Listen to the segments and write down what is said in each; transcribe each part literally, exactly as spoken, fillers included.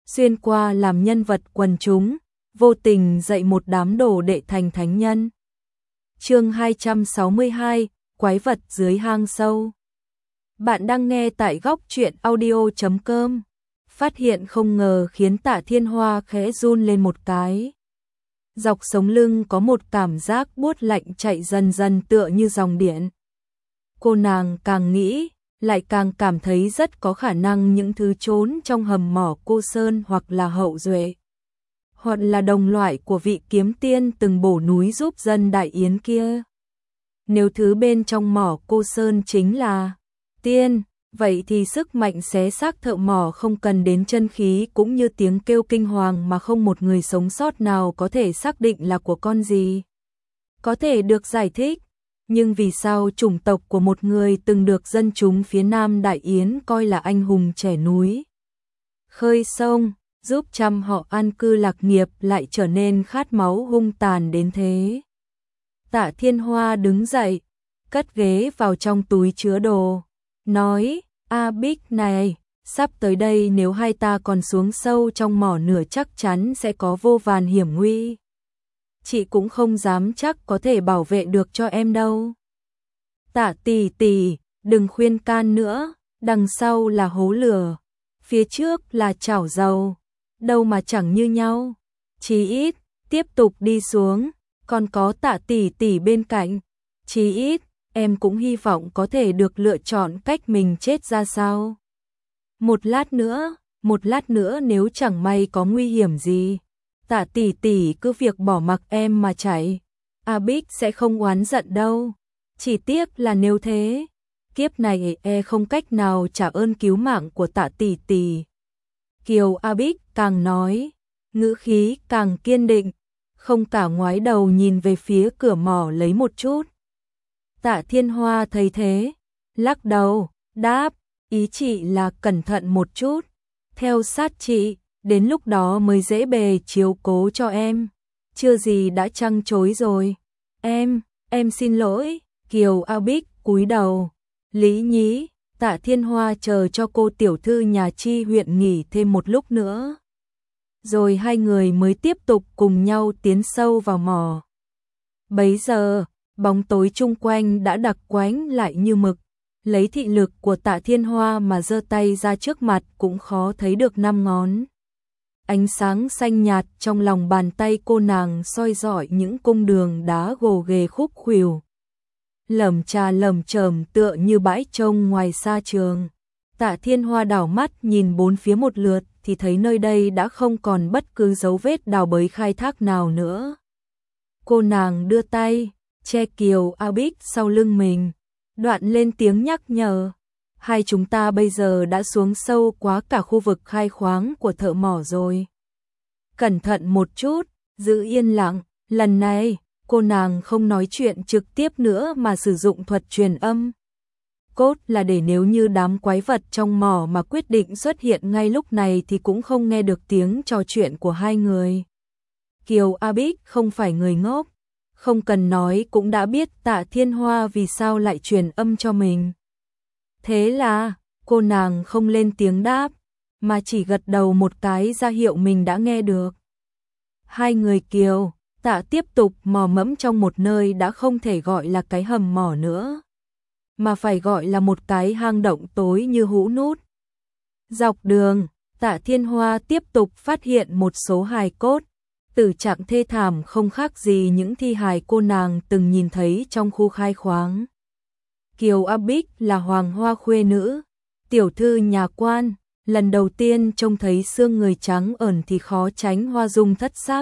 xuyên qua làm nhân vật quần chúng, vô tình dạy một đám đồ đệ thành thánh nhân. Chương hai trăm sáu mươi hai, quái vật dưới hang sâu. Bạn đang nghe tại góc truyện audio chấm com. Phát hiện không ngờ khiến Tạ Thiên Hoa khẽ run lên một cái. Dọc sống lưng có một cảm giác buốt lạnh chạy dần dần tựa như dòng điện. Cô nàng càng nghĩ, lại càng cảm thấy rất có khả năng những thứ trốn trong hầm mỏ Cô Sơn hoặc là hậu duệ, hoặc là đồng loại của vị kiếm tiên từng bổ núi giúp dân Đại Yến kia. Nếu thứ bên trong mỏ Cô Sơn chính là tiên, vậy thì sức mạnh xé xác thợ mỏ không cần đến chân khí cũng như tiếng kêu kinh hoàng mà không một người sống sót nào có thể xác định là của con gì. Có thể được giải thích, nhưng vì sao chủng tộc của một người từng được dân chúng phía Nam Đại Yến coi là anh hùng trẻ núi khơi sông, giúp trăm họ an cư lạc nghiệp lại trở nên khát máu hung tàn đến thế? Tạ Thiên Hoa đứng dậy, cất ghế vào trong túi chứa đồ, nói, A Bích này, sắp tới đây nếu hai ta còn xuống sâu trong mỏ nửa chắc chắn sẽ có vô vàn hiểm nguy. Chị cũng không dám chắc có thể bảo vệ được cho em đâu. Tạ tỷ tỷ, đừng khuyên can nữa, đằng sau là hố lửa, phía trước là chảo dầu, đâu mà chẳng như nhau. Chí ít, tiếp tục đi xuống, còn có Tạ tỷ tỷ bên cạnh, chí ít, em cũng hy vọng có thể được lựa chọn cách mình chết ra sao. Một lát nữa, một lát nữa nếu chẳng may có nguy hiểm gì, Tạ tỷ tỷ cứ việc bỏ mặc em mà chạy, A Bích sẽ không oán giận đâu. Chỉ tiếc là nếu thế, kiếp này e không cách nào trả ơn cứu mạng của Tạ tỷ tỷ. Kiều A Bích càng nói, ngữ khí càng kiên định, không cả ngoái đầu nhìn về phía cửa mỏ lấy một chút. Tạ Thiên Hoa thấy thế, lắc đầu, đáp, ý chị là cẩn thận một chút, theo sát chị, đến lúc đó mới dễ bề chiếu cố cho em, chưa gì đã trăng chối rồi. Em, em xin lỗi. Kiều A Bích cúi đầu, Lý Nhí, Tạ Thiên Hoa chờ cho cô tiểu thư nhà Chi huyện nghỉ thêm một lúc nữa. Rồi hai người mới tiếp tục cùng nhau tiến sâu vào mỏ. Bấy giờ, bóng tối chung quanh đã đặc quánh lại như mực, lấy thị lực của Tạ Thiên Hoa mà giơ tay ra trước mặt cũng khó thấy được năm ngón. Ánh sáng xanh nhạt trong lòng bàn tay cô nàng soi rọi những cung đường đá gồ ghề khúc khuỷu, lởm chà lởm chởm tựa như bãi trông ngoài sa trường. Tạ Thiên Hoa đảo mắt nhìn bốn phía một lượt thì thấy nơi đây đã không còn bất cứ dấu vết đào bới khai thác nào nữa. Cô nàng đưa tay che Kiều A Bích sau lưng mình, đoạn lên tiếng nhắc nhở, hai chúng ta bây giờ đã xuống sâu quá cả khu vực khai khoáng của thợ mỏ rồi. Cẩn thận một chút, giữ yên lặng, lần này cô nàng không nói chuyện trực tiếp nữa mà sử dụng thuật truyền âm. Cốt là để nếu như đám quái vật trong mỏ mà quyết định xuất hiện ngay lúc này thì cũng không nghe được tiếng trò chuyện của hai người. Kiều A Bích không phải người ngốc, không cần nói cũng đã biết Tạ Thiên Hoa vì sao lại truyền âm cho mình. Thế là, cô nàng không lên tiếng đáp, mà chỉ gật đầu một cái ra hiệu mình đã nghe được. Hai người Kiều, Tạ tiếp tục mò mẫm trong một nơi đã không thể gọi là cái hầm mỏ nữa, mà phải gọi là một cái hang động tối như hũ nút. Dọc đường, Tạ Thiên Hoa tiếp tục phát hiện một số hài cốt, tử trạng thê thảm không khác gì những thi hài cô nàng từng nhìn thấy trong khu khai khoáng. Kiều A Bích là hoàng hoa khuê nữ, tiểu thư nhà quan, lần đầu tiên trông thấy xương người trắng ẩn thì khó tránh hoa dung thất sắc.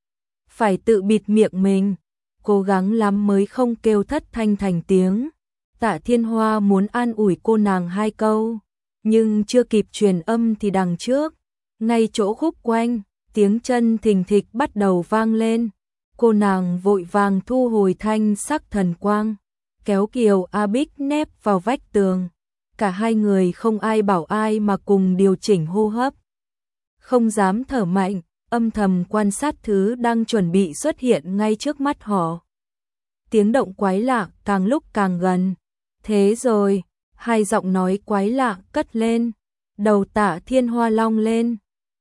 Phải tự bịt miệng mình, cố gắng lắm mới không kêu thất thanh thành tiếng. Tạ Thiên Hoa muốn an ủi cô nàng hai câu, nhưng chưa kịp truyền âm thì đằng trước, ngay chỗ khúc quanh, tiếng chân thình thịch bắt đầu vang lên. Cô nàng vội vàng thu hồi thanh sắc thần quang, kéo Kiều A Bích nép vào vách tường. Cả hai người không ai bảo ai mà cùng điều chỉnh hô hấp, không dám thở mạnh, âm thầm quan sát thứ đang chuẩn bị xuất hiện ngay trước mắt họ. Tiếng động quái lạ càng lúc càng gần. Thế rồi, hai giọng nói quái lạ cất lên, đầu Tạ Thiên Hoa long lên.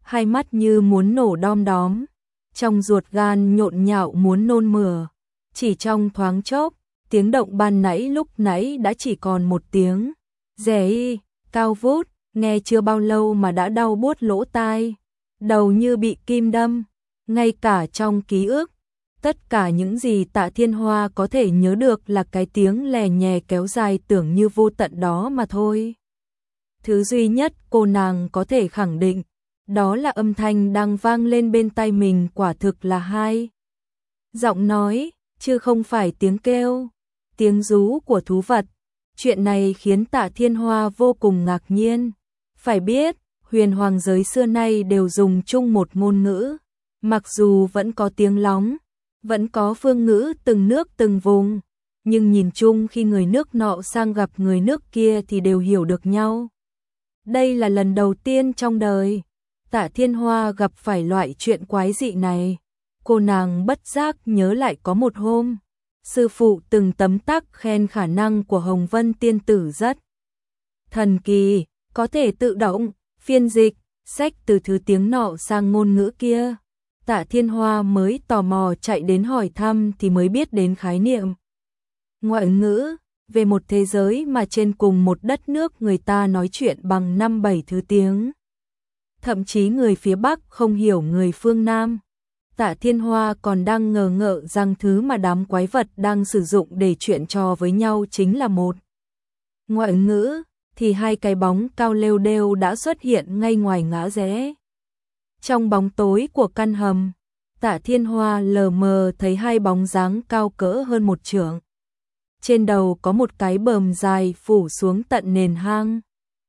hai mắt như muốn nổ đom đóm, trong ruột gan nhộn nhạo muốn nôn mửa. Chỉ trong thoáng chốc, tiếng động ban nãy lúc nãy đã chỉ còn một tiếng rè y, cao vút, nghe chưa bao lâu mà đã đau buốt lỗ tai, đầu như bị kim đâm. Ngay cả trong ký ức, tất cả những gì Tạ Thiên Hoa có thể nhớ được là cái tiếng lè nhè kéo dài tưởng như vô tận đó mà thôi. Thứ duy nhất cô nàng có thể khẳng định, đó là âm thanh đang vang lên bên tai mình quả thực là hai giọng nói, chứ không phải tiếng kêu, tiếng rú của thú vật. Chuyện này khiến Tạ Thiên Hoa vô cùng ngạc nhiên. Phải biết, huyền hoàng giới xưa nay đều dùng chung một ngôn ngữ, mặc dù vẫn có tiếng lóng, vẫn có phương ngữ từng nước từng vùng, nhưng nhìn chung khi người nước nọ sang gặp người nước kia thì đều hiểu được nhau. Đây là lần đầu tiên trong đời Tạ Thiên Hoa gặp phải loại chuyện quái dị này. Cô nàng bất giác nhớ lại có một hôm, sư phụ từng tấm tắc khen khả năng của Hồng Vân tiên tử rất thần kỳ, có thể tự động phiên dịch sách từ thứ tiếng nọ sang ngôn ngữ kia. Tạ Thiên Hoa mới tò mò chạy đến hỏi thăm thì mới biết đến khái niệm ngoại ngữ, về một thế giới mà trên cùng một đất nước người ta nói chuyện bằng năm bảy thứ tiếng. Thậm chí người phía Bắc không hiểu người phương Nam. Tạ Thiên Hoa còn đang ngờ ngợ rằng thứ mà đám quái vật đang sử dụng để chuyện trò với nhau chính là một ngoại ngữ, thì hai cái bóng cao lêu đêu đã xuất hiện ngay ngoài ngã rẽ. Trong bóng tối của căn hầm, Tạ Thiên Hoa lờ mờ thấy hai bóng dáng cao cỡ hơn một trượng. Trên đầu có một cái bờm dài phủ xuống tận nền hang.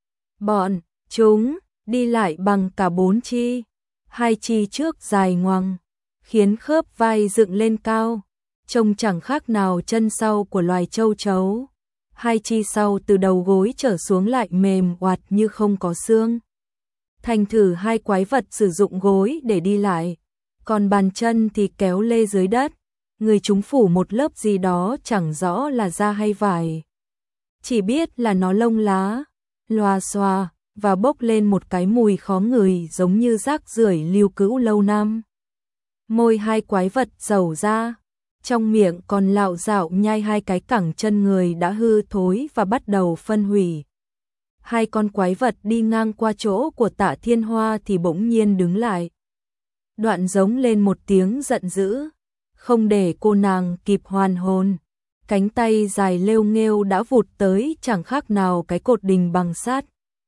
Bọn chúng đi lại bằng cả bốn chi, hai chi trước dài ngoằng, khiến khớp vai dựng lên cao, trông chẳng khác nào chân sau của loài châu chấu. Hai chi sau từ đầu gối trở xuống lại mềm oạt như không có xương. Thành thử hai quái vật sử dụng gối để đi lại, còn bàn chân thì kéo lê dưới đất. Người chúng phủ một lớp gì đó chẳng rõ là da hay vải, chỉ biết là nó lông lá, loà xoà và bốc lên một cái mùi khó ngửi giống như rác rưởi lưu cữu lâu năm. Môi hai quái vật dầu ra, trong miệng còn lạo dạo nhai hai cái cẳng chân người đã hư thối và bắt đầu phân hủy. Hai con quái vật đi ngang qua chỗ của Tạ Thiên Hoa thì bỗng nhiên đứng lại. Đoạn giống lên một tiếng giận dữ, không để cô nàng kịp hoàn hồn. Cánh tay dài lêu nghêu đã vụt tới chẳng khác nào cái cột đình bằng sắt.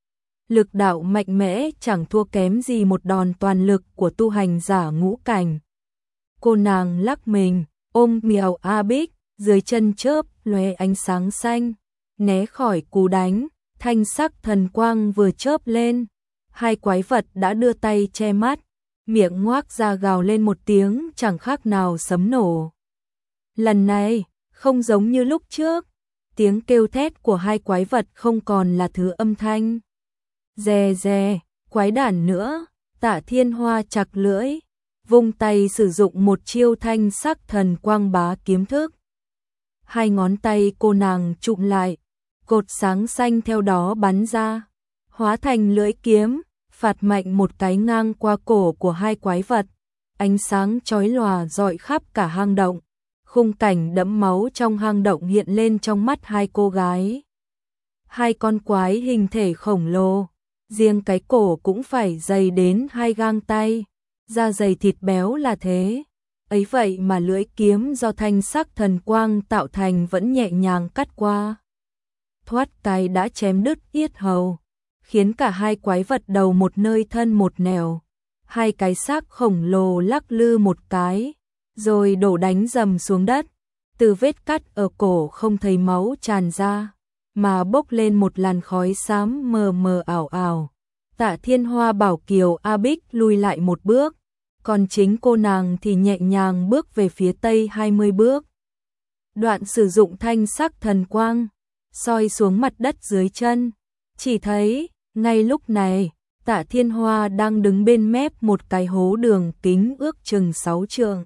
Lực đạo mạnh mẽ chẳng thua kém gì một đòn toàn lực của tu hành giả ngũ cảnh. Cô nàng lắc mình, ôm mèo A Bích, dưới chân chớp lóe ánh sáng xanh, né khỏi cú đánh, thanh sắc thần quang vừa chớp lên, hai quái vật đã đưa tay che mắt, miệng ngoác ra gào lên một tiếng chẳng khác nào sấm nổ. Lần này, không giống như lúc trước, tiếng kêu thét của hai quái vật không còn là thứ âm thanh rè rè, quái đản nữa. Tạ Thiên Hoa chặt lưỡi, vung tay sử dụng một chiêu thanh sắc thần quang bá kiếm thức. Hai ngón tay cô nàng chụm lại, cột sáng xanh theo đó bắn ra, hóa thành lưỡi kiếm, phạt mạnh một cái ngang qua cổ của hai quái vật. Ánh sáng chói lòa rọi khắp cả hang động, khung cảnh đẫm máu trong hang động hiện lên trong mắt hai cô gái. Hai con quái hình thể khổng lồ, riêng cái cổ cũng phải dày đến hai gang tay, da dày thịt béo là thế. Ấy vậy mà lưỡi kiếm do thanh sắc thần quang tạo thành vẫn nhẹ nhàng cắt qua. Thoát cái đã chém đứt yết hầu, khiến cả hai quái vật đầu một nơi thân một nẻo. Hai cái xác khổng lồ lắc lư một cái, rồi đổ đánh dầm xuống đất. Từ vết cắt ở cổ không thấy máu tràn ra, mà bốc lên một làn khói xám mờ mờ ảo ảo. Tạ Thiên Hoa bảo Kiều A Bích lùi lại một bước, còn chính cô nàng thì nhẹ nhàng bước về phía tây hai mươi bước. Đoạn sử dụng thanh sắc thần quang, soi xuống mặt đất dưới chân, chỉ thấy, ngay lúc này, Tạ Thiên Hoa đang đứng bên mép một cái hố đường kính ước chừng sáu trượng.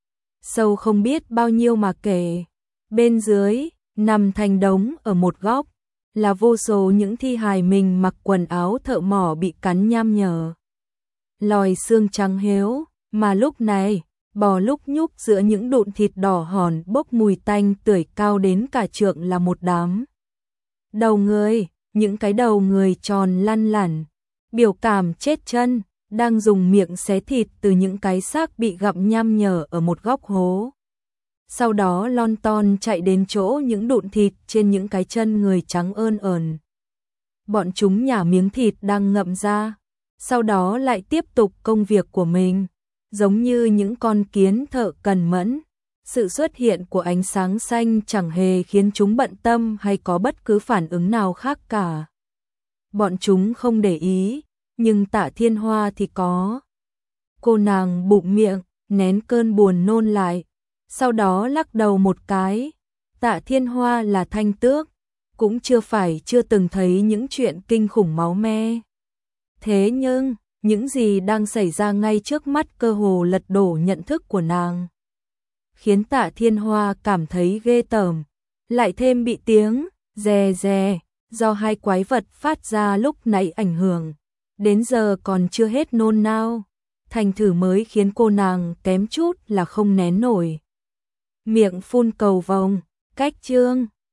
Sâu không biết bao nhiêu mà kể. Bên dưới, nằm thành đống ở một góc, là vô số những thi hài mình mặc quần áo thợ mỏ bị cắn nham nhở. lòi xương trắng héo, mà lúc này, bò lúc nhúc giữa những đụn thịt đỏ hòn bốc mùi tanh tưởi cao đến cả trượng là một đám. Đầu người, những cái đầu người tròn lăn lẳn, biểu cảm chết chân, đang dùng miệng xé thịt từ những cái xác bị gặm nham nhở ở một góc hố. Sau đó lon ton chạy đến chỗ những đụn thịt trên những cái chân người trắng ơn ờn. Bọn chúng nhả miếng thịt đang ngậm ra, sau đó lại tiếp tục công việc của mình, giống như những con kiến thợ cần mẫn. Sự xuất hiện của ánh sáng xanh chẳng hề khiến chúng bận tâm hay có bất cứ phản ứng nào khác cả. Bọn chúng không để ý, nhưng Tạ Thiên Hoa thì có. Cô nàng bụng miệng, nén cơn buồn nôn lại, sau đó lắc đầu một cái. Tạ Thiên Hoa là thanh tước, cũng chưa phải chưa từng thấy những chuyện kinh khủng máu me. Thế nhưng, những gì đang xảy ra ngay trước mắt cơ hồ lật đổ nhận thức của nàng, khiến Tạ Thiên Hoa cảm thấy ghê tởm, lại thêm bị tiếng rè rè do hai quái vật phát ra lúc nãy ảnh hưởng, đến giờ còn chưa hết nôn nao, thành thử mới khiến cô nàng kém chút là không nén nổi. Miệng phun cầu vồng, cách chương